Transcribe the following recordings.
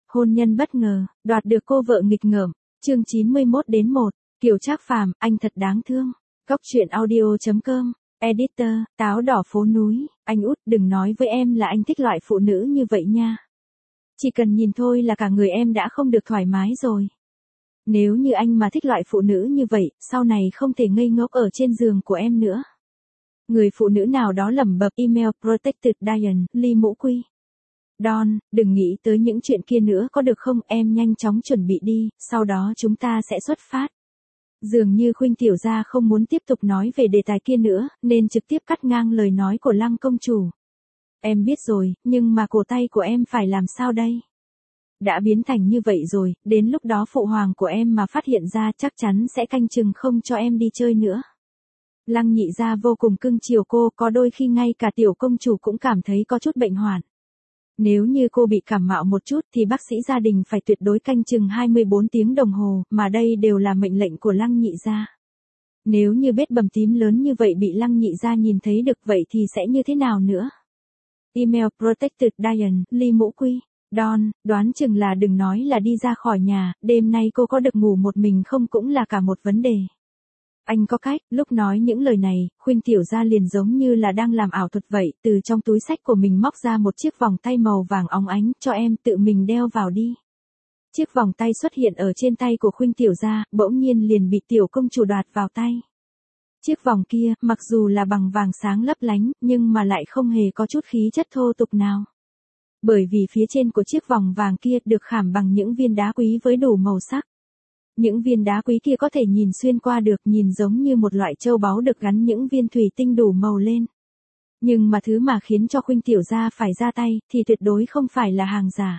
Hôn nhân bất ngờ, đoạt được cô vợ nghịch ngợm. Chương 91-1, Kiều Trác Phàm, anh thật đáng thương. Góc truyện audio.com, editor, táo đỏ phố núi, anh út đừng nói với em là anh thích loại phụ nữ như vậy nha. Chỉ cần nhìn thôi là cả người em đã không được thoải mái rồi. Nếu như anh mà thích loại phụ nữ như vậy, sau này không thể ngây ngốc ở trên giường của em nữa. Người phụ nữ nào đó lẩm bẩm email Protected Diane, Ly Mũ Quy. Don, đừng nghĩ tới những chuyện kia nữa có được không, em nhanh chóng chuẩn bị đi, sau đó chúng ta sẽ xuất phát. Dường như Khuynh tiểu gia không muốn tiếp tục nói về đề tài kia nữa, nên trực tiếp cắt ngang lời nói của Lăng công chủ. Em biết rồi, nhưng mà cổ tay của em phải làm sao đây? Đã biến thành như vậy rồi, đến lúc đó phụ hoàng của em mà phát hiện ra chắc chắn sẽ canh chừng không cho em đi chơi nữa. Lăng nhị gia vô cùng cưng chiều cô, có đôi khi ngay cả tiểu công chủ cũng cảm thấy có chút bệnh hoạn. Nếu như cô bị cảm mạo một chút thì bác sĩ gia đình phải tuyệt đối canh chừng 24 tiếng đồng hồ, mà đây đều là mệnh lệnh của Lăng nhị gia. Nếu như vết bầm tím lớn như vậy bị Lăng nhị gia nhìn thấy được vậy thì sẽ như thế nào nữa? Email Protected Diane, Ly Mũ Quy. Don, đoán chừng là đừng nói là đi ra khỏi nhà, đêm nay cô có được ngủ một mình không cũng là cả một vấn đề. Anh có cách, lúc nói những lời này, Khuynh tiểu gia liền giống như là đang làm ảo thuật vậy, từ trong túi xách của mình móc ra một chiếc vòng tay màu vàng óng ánh, cho em tự mình đeo vào đi. Chiếc vòng tay xuất hiện ở trên tay của Khuynh tiểu gia, bỗng nhiên liền bị tiểu công chủ đoạt vào tay. Chiếc vòng kia, mặc dù là bằng vàng sáng lấp lánh, nhưng mà lại không hề có chút khí chất thô tục nào. Bởi vì phía trên của chiếc vòng vàng kia được khảm bằng những viên đá quý với đủ màu sắc. Những viên đá quý kia có thể nhìn xuyên qua được, nhìn giống như một loại châu báu được gắn những viên thủy tinh đủ màu lên. Nhưng mà thứ mà khiến cho Khuynh tiểu gia phải ra tay, thì tuyệt đối không phải là hàng giả.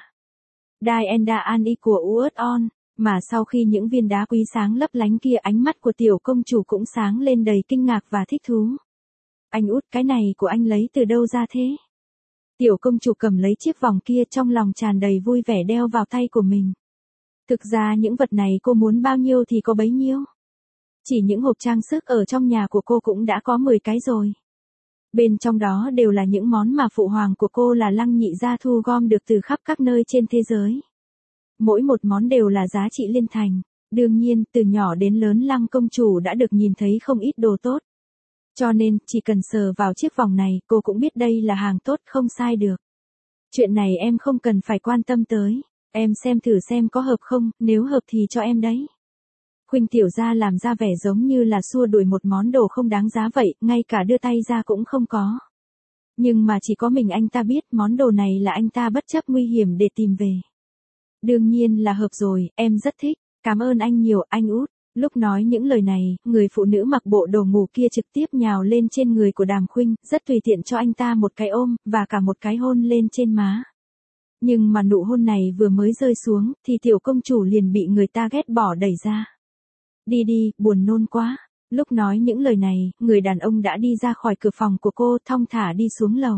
Diana Annie của Uất On, mà sau khi những viên đá quý sáng lấp lánh kia, ánh mắt của tiểu công chủ cũng sáng lên đầy kinh ngạc và thích thú. Anh út, cái này của anh lấy từ đâu ra thế? Tiểu công chủ cầm lấy chiếc vòng kia, trong lòng tràn đầy vui vẻ đeo vào tay của mình. Thực ra những vật này cô muốn bao nhiêu thì có bấy nhiêu. Chỉ những hộp trang sức ở trong nhà của cô cũng đã có 10 cái rồi. Bên trong đó đều là những món mà phụ hoàng của cô là Lăng nhị gia thu gom được từ khắp các nơi trên thế giới. Mỗi một món đều là giá trị liên thành. Đương nhiên, từ nhỏ đến lớn Lăng công chủ đã được nhìn thấy không ít đồ tốt. Cho nên, chỉ cần sờ vào chiếc vòng này, cô cũng biết đây là hàng tốt, không sai được. Chuyện này em không cần phải quan tâm tới. Em xem thử xem có hợp không, nếu hợp thì cho em đấy. Khuynh tiểu gia làm ra vẻ giống như là xua đuổi một món đồ không đáng giá vậy, ngay cả đưa tay ra cũng không có. Nhưng mà chỉ có mình anh ta biết món đồ này là anh ta bất chấp nguy hiểm để tìm về. Đương nhiên là hợp rồi, em rất thích, cảm ơn anh nhiều, anh út. Lúc nói những lời này, người phụ nữ mặc bộ đồ ngủ kia trực tiếp nhào lên trên người của Đàm Khuynh, rất tùy tiện cho anh ta một cái ôm, và cả một cái hôn lên trên má. Nhưng mà nụ hôn này vừa mới rơi xuống, thì tiểu công chủ liền bị người ta ghét bỏ đẩy ra. Đi đi, buồn nôn quá. Lúc nói những lời này, người đàn ông đã đi ra khỏi cửa phòng của cô, thong thả đi xuống lầu.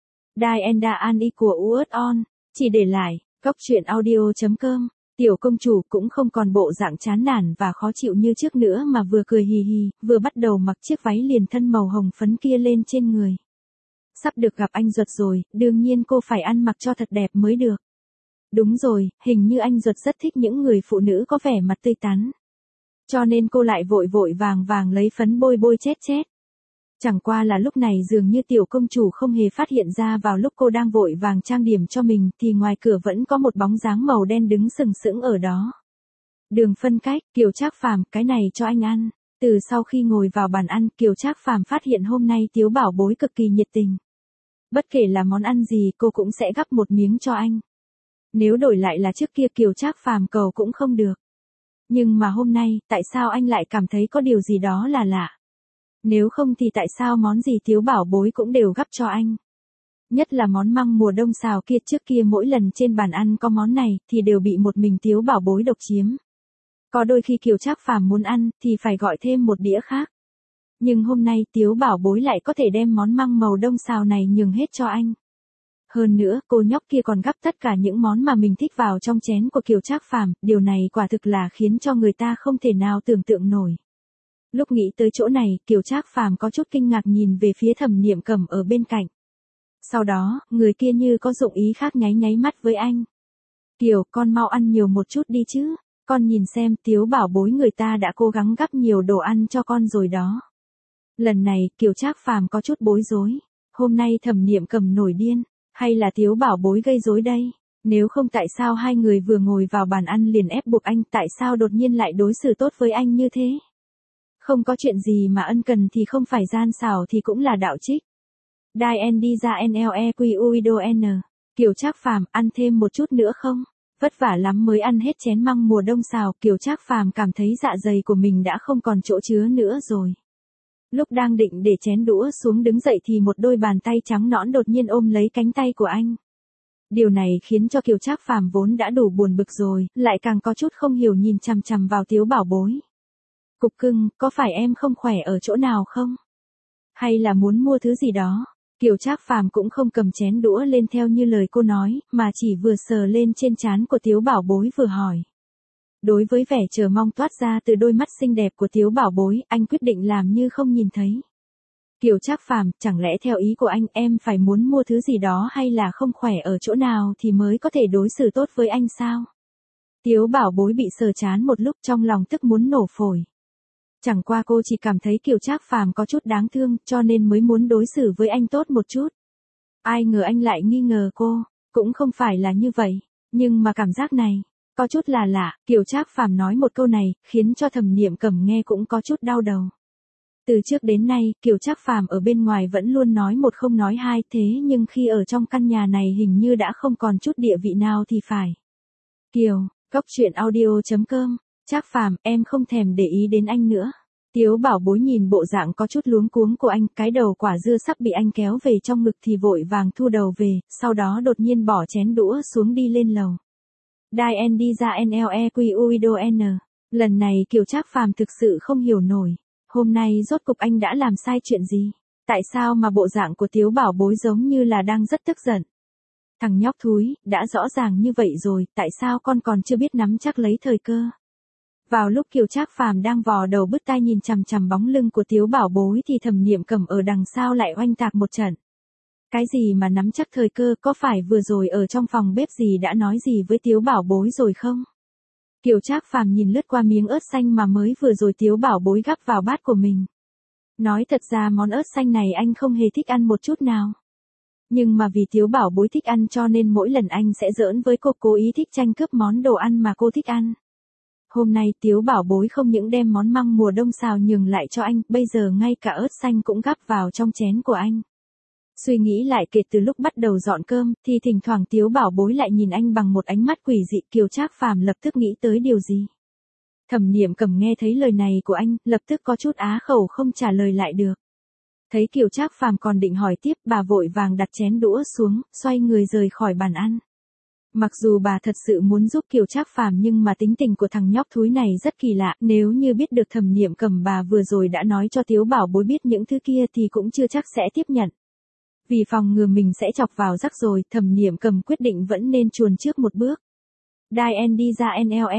Diana Annie của Uất On, chỉ để lại, góc truyện audio.com. Tiểu công chủ cũng không còn bộ dạng chán nản và khó chịu như trước nữa mà vừa cười hì hì, vừa bắt đầu mặc chiếc váy liền thân màu hồng phấn kia lên trên người. Sắp được gặp anh Duật rồi, đương nhiên cô phải ăn mặc cho thật đẹp mới được. Đúng rồi, hình như anh Duật rất thích những người phụ nữ có vẻ mặt tươi tắn. Cho nên cô lại vội vội vàng vàng lấy phấn bôi bôi chét chét. Chẳng qua là lúc này dường như tiểu công chủ không hề phát hiện ra vào lúc cô đang vội vàng trang điểm cho mình thì ngoài cửa vẫn có một bóng dáng màu đen đứng sừng sững ở đó. Đường phân cách, Kiều Trác Phàm, cái này cho anh ăn. Từ sau khi ngồi vào bàn ăn, Kiều Trác Phàm phát hiện hôm nay Tiếu bảo bối cực kỳ nhiệt tình. Bất kể là món ăn gì cô cũng sẽ gắp một miếng cho anh. Nếu đổi lại là trước kia Kiều Trác Phàm cầu cũng không được. Nhưng mà hôm nay, tại sao anh lại cảm thấy có điều gì đó là lạ? Nếu không thì tại sao món gì Tiếu bảo bối cũng đều gắp cho anh? Nhất là món măng mùa đông xào kia, trước kia mỗi lần trên bàn ăn có món này thì đều bị một mình Tiếu bảo bối độc chiếm. Có đôi khi Kiều Trác Phàm muốn ăn thì phải gọi thêm một đĩa khác. Nhưng hôm nay Tiếu bảo bối lại có thể đem món măng màu đông xào này nhường hết cho anh. Hơn nữa, cô nhóc kia còn gắp tất cả những món mà mình thích vào trong chén của Kiều Trác Phàm, điều này quả thực là khiến cho người ta không thể nào tưởng tượng nổi. Lúc nghĩ tới chỗ này, Kiều Trác Phàm có chút kinh ngạc nhìn về phía Thẩm Niệm Cẩm ở bên cạnh. Sau đó, người kia như có dụng ý khác nháy nháy mắt với anh. Kiều, con mau ăn nhiều một chút đi chứ. Con nhìn xem, Tiếu bảo bối người ta đã cố gắng gắp nhiều đồ ăn cho con rồi đó. Lần này, Kiều Trác Phàm có chút bối rối. Hôm nay Thẩm Niệm Cầm nổi điên, hay là Tiếu bảo bối gây rối đây? Nếu không tại sao hai người vừa ngồi vào bàn ăn liền ép buộc anh, tại sao đột nhiên lại đối xử tốt với anh như thế? Không có chuyện gì mà ân cần thì không phải gian xảo thì cũng là đạo trích. Dai đi ra NLEQUIDON. Kiều Trác Phàm, ăn thêm một chút nữa không? Vất vả lắm mới ăn hết chén măng mùa đông xào, Kiều Trác Phàm cảm thấy dạ dày của mình đã không còn chỗ chứa nữa rồi. Lúc đang định để chén đũa xuống đứng dậy thì một đôi bàn tay trắng nõn đột nhiên ôm lấy cánh tay của anh. Điều này khiến cho Kiều Trác Phàm vốn đã đủ buồn bực rồi, lại càng có chút không hiểu nhìn chằm chằm vào Tiếu bảo bối. Cục cưng, có phải em không khỏe ở chỗ nào không? Hay là muốn mua thứ gì đó? Kiều Trác Phàm cũng không cầm chén đũa lên theo như lời cô nói, mà chỉ vừa sờ lên trên trán của Tiếu bảo bối vừa hỏi. Đối với vẻ chờ mong toát ra từ đôi mắt xinh đẹp của Tiếu bảo bối, anh quyết định làm như không nhìn thấy. Kiều Trác Phàm, chẳng lẽ theo ý của anh em phải muốn mua thứ gì đó hay là không khỏe ở chỗ nào thì mới có thể đối xử tốt với anh sao? Tiếu bảo bối bị sờ trán một lúc trong lòng tức muốn nổ phổi. Chẳng qua cô chỉ cảm thấy Kiều Trác Phàm có chút đáng thương cho nên mới muốn đối xử với anh tốt một chút. Ai ngờ anh lại nghi ngờ cô, cũng không phải là như vậy, nhưng mà cảm giác này, có chút là lạ. Kiều Trác Phàm nói một câu này, khiến cho Thẩm Niệm Cầm nghe cũng có chút đau đầu. Từ trước đến nay, Kiều Trác Phàm ở bên ngoài vẫn luôn nói một không nói hai, thế nhưng khi ở trong căn nhà này hình như đã không còn chút địa vị nào thì phải. Kiều, Cóc Truyện Audio.com, Trác Phàm, em không thèm để ý đến anh nữa. Tiếu bảo bối nhìn bộ dạng có chút luống cuống của anh, cái đầu quả dưa sắp bị anh kéo về trong ngực thì vội vàng thu đầu về, sau đó đột nhiên bỏ chén đũa xuống đi lên lầu. Dai đi ra NLEQUIDON. Lần này Kiều Trác Phàm thực sự không hiểu nổi. Hôm nay rốt cục anh đã làm sai chuyện gì? Tại sao mà bộ dạng của Tiếu bảo bối giống như là đang rất tức giận? Thằng nhóc thúi, đã rõ ràng như vậy rồi, tại sao con còn chưa biết nắm chắc lấy thời cơ? Vào lúc Kiều Trác Phàm đang vò đầu bứt tai nhìn chằm chằm bóng lưng của Tiếu bảo bối thì Thẩm Niệm Cầm ở đằng sau lại oanh tạc một trận. Cái gì mà nắm chắc thời cơ, có phải vừa rồi ở trong phòng bếp gì đã nói gì với Tiếu bảo bối rồi không? Kiều Trác Phàm nhìn lướt qua miếng ớt xanh mà mới vừa rồi Tiếu bảo bối gắp vào bát của mình. Nói thật ra món ớt xanh này anh không hề thích ăn một chút nào. Nhưng mà vì Tiếu bảo bối thích ăn cho nên mỗi lần anh sẽ giỡn với cô, cố ý thích tranh cướp món đồ ăn mà cô thích ăn. Hôm nay Tiếu bảo bối không những đem món măng mùa đông xào nhường lại cho anh, bây giờ ngay cả ớt xanh cũng gắp vào trong chén của anh. Suy nghĩ lại kể từ lúc bắt đầu dọn cơm, thì thỉnh thoảng Tiếu bảo bối lại nhìn anh bằng một ánh mắt quỷ dị. Kiều Trác Phàm lập tức nghĩ tới điều gì. Thẩm Niệm Cầm nghe thấy lời này của anh, lập tức có chút á khẩu không trả lời lại được. Thấy Kiều Trác Phàm còn định hỏi tiếp, bà vội vàng đặt chén đũa xuống, xoay người rời khỏi bàn ăn. Mặc dù bà thật sự muốn giúp Kiều Trác Phàm nhưng mà tính tình của thằng nhóc thúi này rất kỳ lạ, nếu như biết được Thẩm Niệm Cầm bà vừa rồi đã nói cho Tiếu bảo bối biết những thứ kia thì cũng chưa chắc sẽ tiếp nhận. Vì phòng ngừa mình sẽ chọc vào rắc rồi, Thẩm Niệm Cầm quyết định vẫn nên chuồn trước một bước. Dai đi ra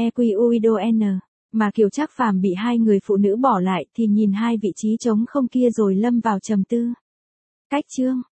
NLEQUIDON. Mà Kiều Trác Phàm bị hai người phụ nữ bỏ lại thì nhìn hai vị trí trống không kia rồi lâm vào trầm tư. Cách chương